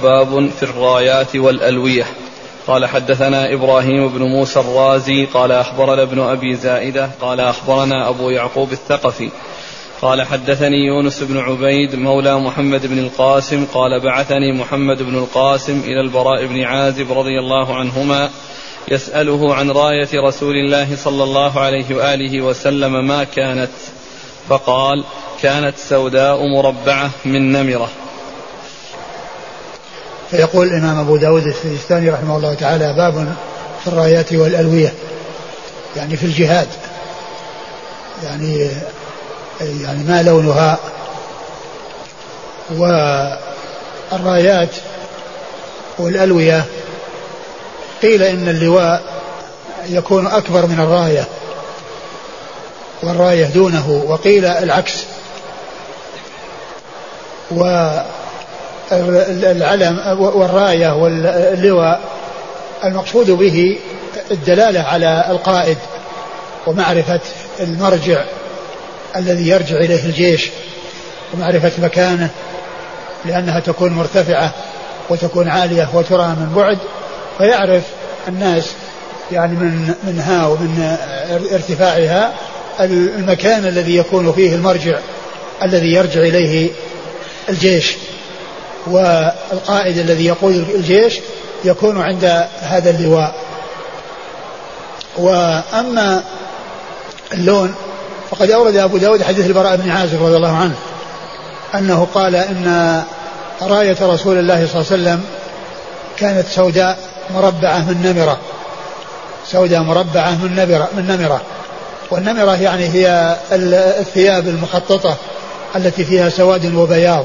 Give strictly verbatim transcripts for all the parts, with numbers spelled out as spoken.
باب في الرايات والألوية. قال حدثنا إبراهيم بن موسى الرازي قال أخبرنا ابن أبي زائدة قال أخبرنا أبو يعقوب الثقفي قال حدثني يونس بن عبيد مولى محمد بن القاسم قال بعثني محمد بن القاسم إلى البراء بن عازب رضي الله عنهما يسأله عن راية رسول الله صلى الله عليه وآله وسلم ما كانت، فقال كانت سوداء مربعة من نمرة. فيقول الإمام أبو داود السجستاني رحمه الله تعالى باب في الرايات والألوية، يعني في الجهاد، يعني يعني ما لونها. والرايات والألوية قيل إن اللواء يكون أكبر من الراية والراية دونه، وقيل العكس. والعلم والراية واللواء المقصود به الدلالة على القائد ومعرفة المرجع الذي يرجع إليه الجيش ومعرفة مكانه، لأنها تكون مرتفعة وتكون عالية وترى من بعد، فيعرف الناس يعني من منها ومن ارتفاعها المكان الذي يكون فيه المرجع الذي يرجع إليه الجيش، والقائد الذي يقود الجيش يكون عند هذا اللواء. وأما اللون فقد أورد أبو داود حديث البراء بن عازب رضي الله عنه أنه قال إن راية رسول الله صلى الله عليه وسلم كانت سوداء مربعة من نمرة، سوداء مربعة من نمرة, من نمرة والنمرة يعني هي الثياب المخططة التي فيها سواد وبياض.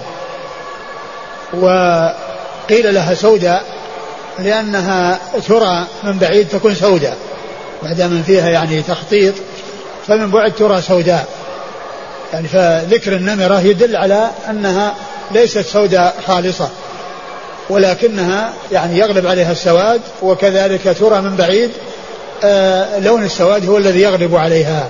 وقيل لها سوداء لأنها ترى من بعيد تكون سوداء، ما دام فيها يعني تخطيط فمن بعد ترى سوداء، يعني فذكر النمرة يدل على أنها ليست سوداء خالصة، ولكنها يعني يغلب عليها السواد، وكذلك ترى من بعيد آه لون السواد هو الذي يغلب عليها.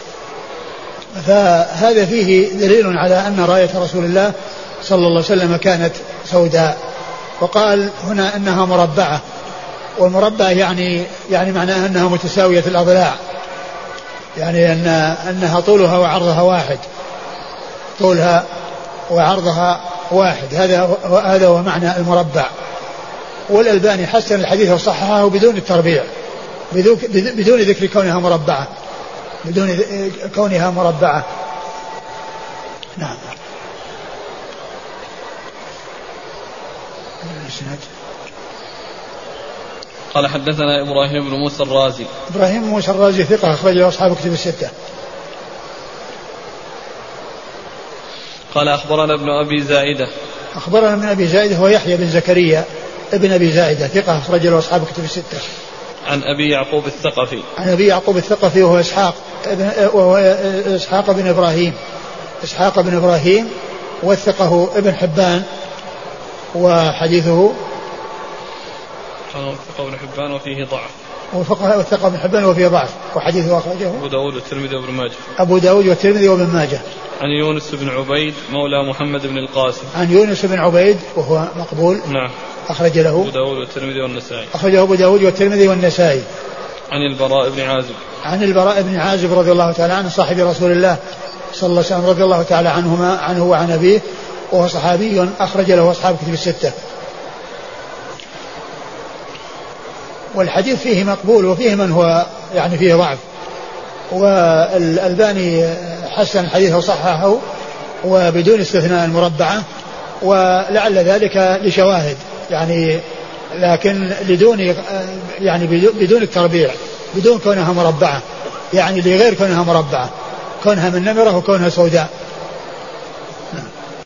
فهذا فيه دليل على أن راية رسول الله صلى الله عليه وسلم كانت سوداء. وقال هنا أنها مربعة، والمربع يعني يعني معناها أنها متساوية الأضلاع، يعني أن أنها طولها وعرضها واحد، طولها وعرضها واحد، هذا هذا هو معنى المربع. والألباني حسن الحديث وصححه بدون التربيع، بدون ذكر كونها مربعة، بدون كونها مربعة. نعم. قال حدثنا إبراهيم بن موسى الرازي. إبراهيم بن موسى الرازي ثقة أخرجه أصحاب كتب الستة. قال أخبرنا ابن أبي زائدة. أخبرنا ابن أبي زائدة هو يحيى بن زكريا ابن أبي زائدة ثقة أخرجه أصحاب كتب الستة. عن أبي يعقوب الثقفي. عن أبي يعقوب الثقفي وهو إسحاق وهو إسحاق بن إبراهيم إسحاق بن إبراهيم وثقه ابن حبان وحديثه وثقه ابن حبان وفيه ضعف. وثقه ابن حبان وفيه ضعف وحديثه أخرجه أبو داود والترمذي وابن ماجه. أبو داود والترمذي وابن ماجه. عن يونس بن عبيد مولى محمد بن القاسم. عن يونس بن عبيد وهو مقبول. نعم. أخرج له أبو داود والترمذي والنسائي. أخرجه أبو داود والترمذي والنسائي. عن البراء بن عازب. عن البراء بن عازب رضي الله تعالى عنه صاحب رسول الله صلى الله عليه وسلم رضي الله تعالى عنهما عنه وعن أبيه، وهو صحابي أخرج له أصحاب كتب الستة. والحديث فيه مقبول وفيه من هو يعني فيه ضعف، والألباني حسن الحديث وصححه وبدون استثناء المربعة، ولعل ذلك لشواهد يعني، لكن بدون يعني بدون التربيع، بدون كونها مربعة، يعني لغير كونها مربعة، كونها من نمرة وكونها سوداء.